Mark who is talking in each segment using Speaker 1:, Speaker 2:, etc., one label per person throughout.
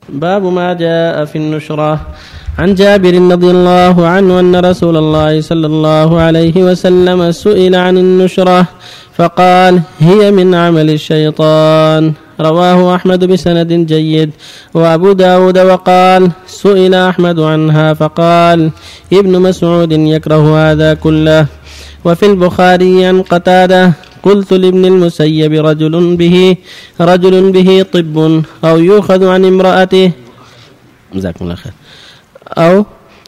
Speaker 1: باب ما جاء في النشرة. عن جابر رضي الله عنه أن رسول الله صلى الله عليه وسلم سئل عن النشرة فقال: هي من عمل الشيطان. رواه أحمد بسند جيد وأبو داود وقال: سئل أحمد عنها فقال: ابن مسعود يكره هذا كله. وفي البخاري عن قتادة: قلت لابن المسيب: رجل به طب أو يؤخذ عن امرأته. جزاكم الله خير. أو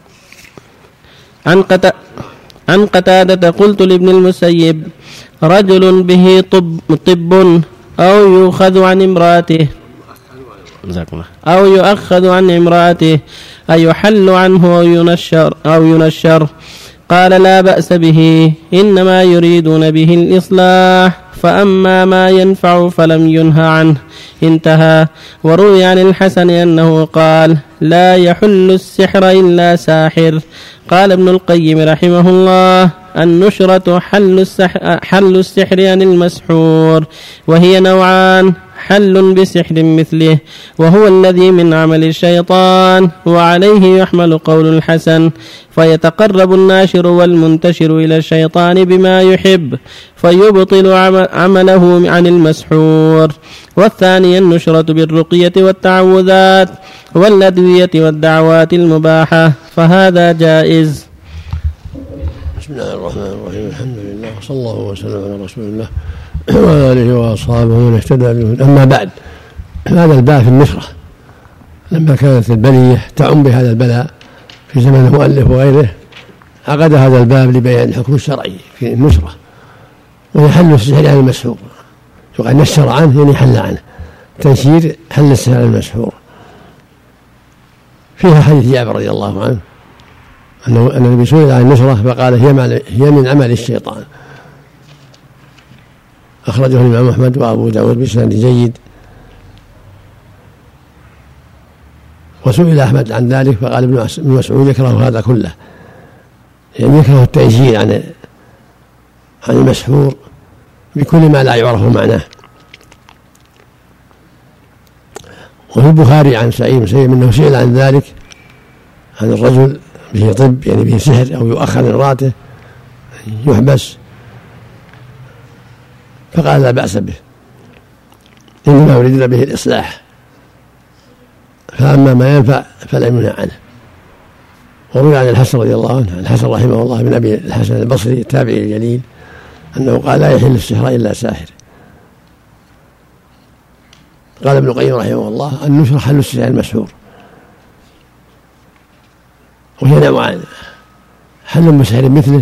Speaker 1: عن قتادة: قلت لابن المسيب: رجل به طب أو يؤخذ عن امرأته أو يؤخذ عن امرأته أيحل عنه أو ينشر. قال: لا بأس به، إنما يريدون به الإصلاح، فأما ما ينفع فلم ينهى عنه. انتهى. وروي عن الحسن أنه قال: لا يحل السحر إلا ساحر. قال ابن القيم رحمه الله: النشرة حل السحر عن المسحور، وهي نوعان: حل بسحر مثله وهو الذي من عمل الشيطان، وعليه يحمل قول الحسن: فيتقرب الناشر والمنتشر إلى الشيطان بما يحب فيبطل عمله عن المسحور. والثاني النشرة بالرقية والتعوذات والأدوية والدعوات المباحة، فهذا جائز.
Speaker 2: بسم الله الرحمن الرحيم. الحمد لله وصلى الله وسلم على رسول الله وعلى آله وأصحابه ومن اهتدى بهداه. أما بعد، هذا الباب في النشرة لما كانت البلية تعم بهذا البلاء في زمن المؤلف وغيره، عقد هذا الباب لبيان الحكم الشرعي في النشرة، ويحل السحر عن المسحور. يقال نشر عنه يعني حل عنه، تنشير حل السحر عن المسحور. فيها حديث جابر رضي الله عنه أن النبي سئل عن النشرة فقال: هي من عمل الشيطان. أخرجه الإمام أحمد وأبو داود بسند جيد. وسئل أحمد عن ذلك فقال: ابن مسعود يكره هذا كله، يعني يكره التنشير عن المسحور بكل ما لا يعرف معناه. وفي البخاري عن سعيد بن مسيب أنه سئل عن ذلك، عن الرجل به طب يعني به سحر أو يؤخر من امرأته يحبس، فقال: لا بأس به، إنما يريدون به الإصلاح، فأما ما ينفع فلا يمنع عنه. وروي عن الحسن رضي الله عنه، الحسن رحمه الله بن أبي الحسن البصري التابعي الجليل أنه قال: لا يحل السحر إلا ساحر. قال ابن القيم رحمه الله: النشر حل السحر المسحور، وهي نوعان: حل بسحر مثله،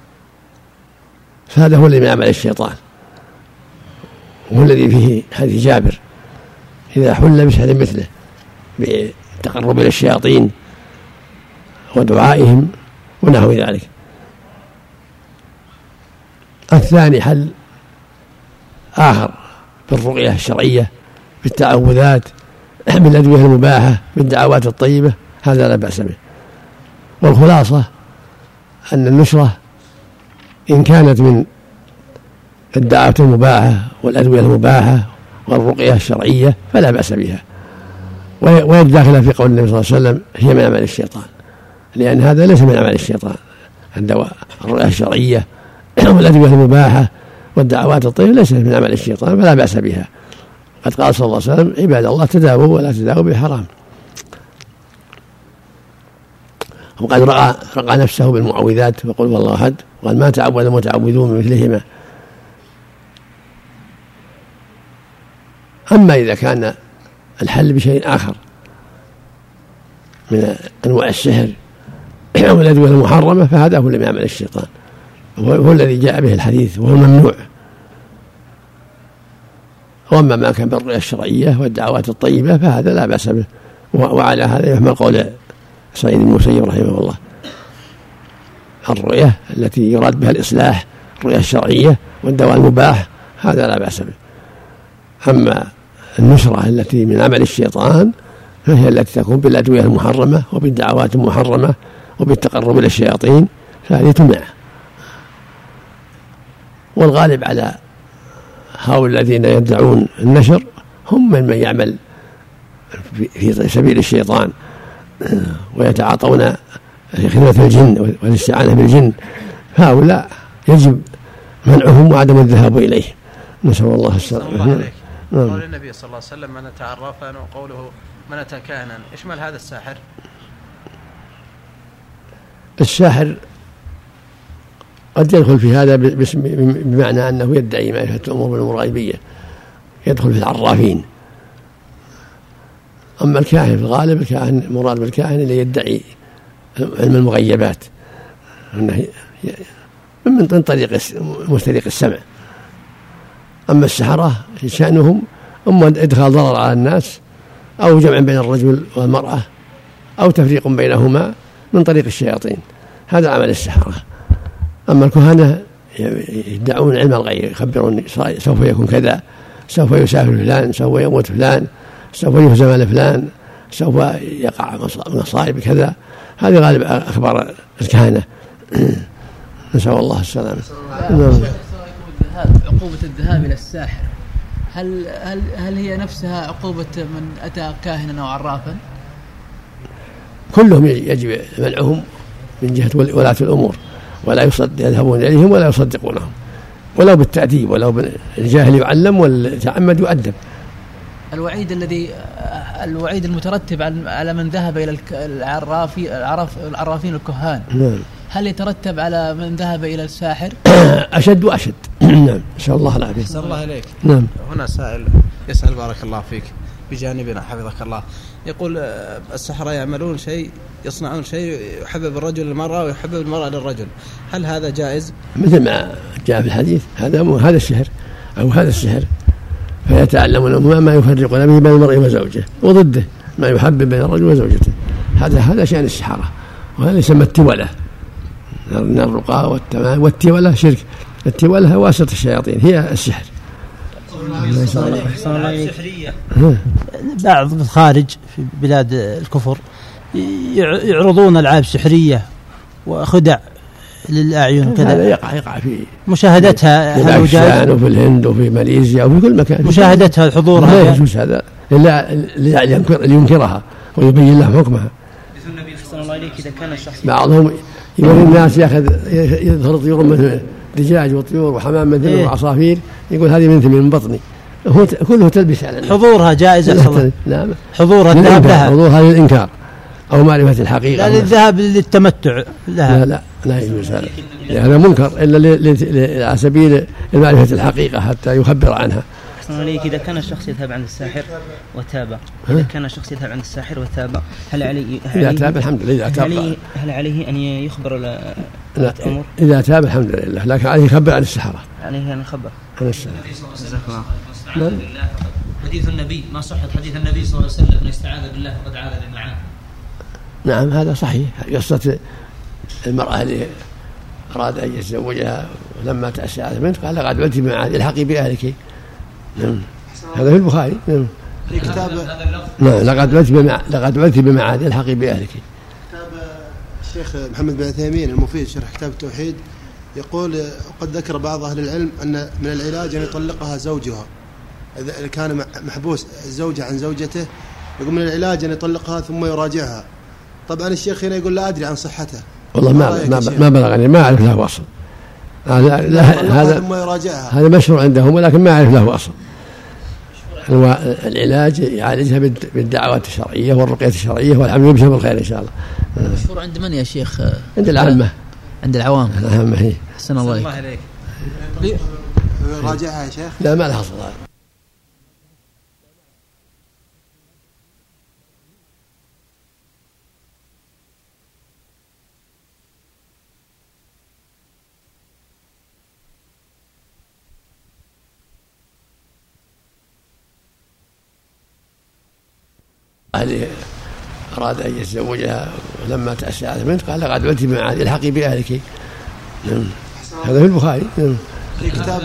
Speaker 2: فهذا هو الذي من عمل الشيطان، وهو الذي فيه حديث جابر: إذا حل بسحر مثله بالتقرب إلى الشياطين ودعائهم ونحو ذلك. الثاني حل آخر بالرقية الشرعية بالتعوذات بالأدوية المباحة بالدعوات الطيبة، هذا لا بأس به. والخلاصة أن النشرة إن كانت من الدعوات المباحة والأدوية المباحة والرقية الشرعية فلا بأس بها، ويداخل في قول النبي صلى الله عليه وسلم: هي من عمل الشيطان، لأن هذا ليس من عمل الشيطان. الدواء الرقية الشرعية والأدوية المباحة والدعوات الطيبة ليست من عمل الشيطان، فلا بأس بها. قد قال صلى الله عليه وسلم: عباد الله تداووا ولا تداووا بحرام. وقد رقى نفسه بالمعوذات وقل والله أحد، وقال: ما تعوذ المتعوذون بمثلهما. أما إذا كان الحل بشيء آخر من أنواع السحر والأدوية المحرمة فهذا هو الذي يعمل الشيطان، هو الذي جاء به الحديث وهو الممنوع. وأما ما كان بالرقية الشرعية والدعوات الطيبة فهذا لا بأس به. وعلى هذا يحمل قول سعيد بن مسيب رحمه الله: الرقية التي يراد بها الإصلاح، الرقية الشرعية والدواء المباح، هذا لا بأس به. أما النشرة التي من عمل الشيطان فهي التي تكون بالأدوية المحرمة وبالدعوات المحرمة وبالتقرب إلى الشياطين، فهذه تمنع. والغالب على هؤلاء الذين يدعون النشر هم من يعمل في سبيل الشيطان ويتعاطون خدمة الجن والاستعانة بالجن، هؤلاء يجب منعهم وعدم الذهاب إليه، نسأل الله السلامة.
Speaker 1: قول النبي صلى الله عليه وسلم من أتى عرافا وقوله من أتى كاهنا، يشمل هذا الساحر؟
Speaker 2: الساحر قد يدخل في هذا بمعنى أنه يدعي معرفة الأمور بالأمور الغيبية، يدخل في العرافين. أما الكاهن في الغالب الكاهن مراد بالكاهن اللي يدعي علم المغيبات من طريق مستريق السمع. أما السحرة شأنهم أما إدخال ضرر على الناس أو جمع بين الرجل والمرأة أو تفريق بينهما من طريق الشياطين، هذا عمل السحرة. أما الكهنة يدعون علم الغيب، يخبرون سوف يكون كذا، سوف يسافر فلان، سوف يموت فلان، سوف يهزم على فلان، سوف يقع مصائب كذا، هذه غالب أخبار الكهنة، نسأل الله السلامة.
Speaker 3: عقوبة الذهاب إلى الساحر هل هي نفسها عقوبة من أتى كاهنا أو عرافا؟
Speaker 2: كلهم يجب منعهم من جهة ولاة الأمور، ولا يذهبون إليهم ولا يصدقونهم، ولو بالتأديب، ولو الجاهل يعلم والمتعمد يؤدب.
Speaker 3: الوعيد المترتب على من ذهب إلى العرافين الكهان، هل يترتب على من ذهب إلى الساحر؟
Speaker 2: أشد وأشد. نعم، نسأل الله العافية.
Speaker 1: نسأل الله إليك.
Speaker 2: نعم.
Speaker 1: هنا سائل يسأل بارك الله فيك بجانبنا حفظك الله، يقول السحرة يعملون شيء، يصنعون شيء يحبب الرجل للمرأة ويحبب المرأة للرجل، هل هذا جائز؟
Speaker 2: مثل ما جاء في الحديث، هذا السحر أو هذا السحر، فيتعلمون ما يفرقون به بين المرء وزوجه، وضده ما يحبب بين الرجل وزوجته، هذا شأن السحرة، وهذا يسمى التولة، من الرقى والتمام، والتولة شرك، التولة واسطة الشياطين هي السحر.
Speaker 4: السحرية بعض الخارج في بلاد الكفر يعرضون ألعاب سحرية وخدع للأعين كذا،
Speaker 2: هذا يقع في
Speaker 4: مشاهدتها
Speaker 2: في باكستان وفي الهند وفي ماليزيا وفي كل مكان،
Speaker 4: مشاهدتها حضورها
Speaker 2: لا يجوز هذا إلا لينكرها ويبين لهم حكمها. بعضهم يقول الناس يظهر طيور مثل دجاج وطيور وحمام مثل وعصافير، يقول هذه من بطني، هو كله تلبس على الناس.
Speaker 4: حضورها جائزة.
Speaker 2: نعم،
Speaker 4: حضورها الذهاب لها،
Speaker 2: حضورها للإنكار أو معرفة الحقيقة،
Speaker 4: لا للذهاب للتمتع لها.
Speaker 2: لا يجوز هذا، هذا منكر إلا على سبيل معرفة الحقيقة حتى يخبر عنها.
Speaker 5: إذا كان الشخص يذهب عند الساحر وتاب، إذا كان الشخص يذهب عند الساحر وتاب، هل عليه
Speaker 2: إذا تاب الحمد لله،
Speaker 5: هل عليه أن يخبر الأمور؟
Speaker 2: إذا تاب الحمد لله، لكن عليه يخبر عن السحرة،
Speaker 5: عليه أن يخبر
Speaker 2: عن السحرة.
Speaker 5: حديث النبي، ما صحت حديث النبي صلى الله عليه وسلم من استعاذ بالله فقد عاذ بمعاه.
Speaker 2: نعم، هذا صحيح. قصة المرأة اللي أراد أن يتزوجها ولما تأسعت منه قال لقد عدت بمعاد الحقي بأهلك. نعم، هذا في البخاري. نعم،
Speaker 6: في كتاب
Speaker 2: لقد عدت بمعاد الحقي بأهلك.
Speaker 6: كتاب الشيخ محمد بن عثيمين المفيد شرح كتاب التوحيد، يقول وقد ذكر بعض أهل العلم أن من العلاج أن يطلقها زوجها إذا كان محبوس الزوجة عن زوجته، يقول من العلاج أن يطلقها ثم يراجعها. طبعا الشيخ هنا يقول لا أدري عن صحته،
Speaker 2: والله ما بلغني، ما أعرف له أصل. هذا مشروع عندهم ولكن ما أعرف له أصل. العلاج يعالجها بالدعوات الشرعية والرقية الشرعية، والعمل يبشر بالخير إن شاء الله.
Speaker 3: مشهور عند من يا شيخ؟
Speaker 2: عند العامة.
Speaker 3: عند العوام.
Speaker 2: العامة هي.
Speaker 3: حسن الله عليك.
Speaker 6: راجعها يا شيخ؟
Speaker 2: لا، ما لها صلاة. اللي أراد أن يتزوجها ولما تأسعت منه قال لقد عدت بمعاد الحقي بأهلك. نعم، هذا في البخاري. نعم،
Speaker 6: في كتاب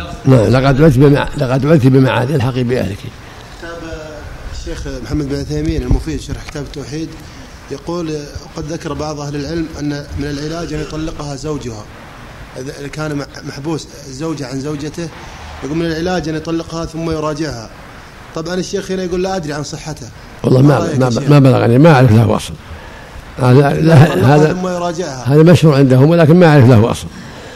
Speaker 2: لقد عدت بمعاد الحقي بأهلك.
Speaker 6: كتاب الشيخ محمد بن عثيمين المفيد شرح كتاب التوحيد، يقول وقد ذكر بعض أهل العلم أن من العلاج أن يطلقها زوجها إذا كان محبوس الزوجة عن زوجته، يقول من العلاج أن يطلقها ثم يراجعها. طبعا الشيخ هنا يقول لا أدري عن صحته.
Speaker 2: والله ما بلغني، ما أعرف له أصل. هذا مشهور عندهم ولكن ما أعرف له أصل.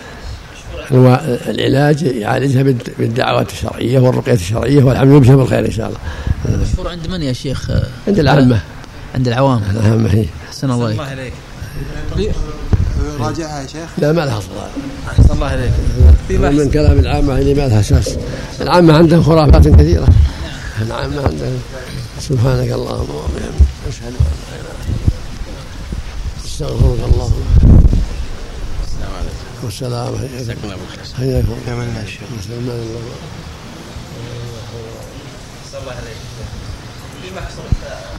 Speaker 2: العلاج يعالجها بالدعوات الشرعية والرقية الشرعية، والحمد يبشر بالخير إن شاء الله.
Speaker 3: مشهور عند من يا شيخ؟
Speaker 2: عند العامة.
Speaker 3: عند العوام.
Speaker 2: العامة هي.
Speaker 3: أحسن الله عليك.
Speaker 6: راجعها يا شيخ.
Speaker 2: لا ما لها أصل.
Speaker 3: أحسن الله عليك.
Speaker 2: من كلام العامة اللي ما لها أساس. العامة عندهم خرافات كثيرة. العامة عندهم. سبحانك اللهم وبحمدك أشهد أن لا إله إلا أنت أستغفرك اللهم. السلام عليكم. والسلام عليكم. حياكم الله. سلمان الله.
Speaker 5: صلى الله عليه وسلم.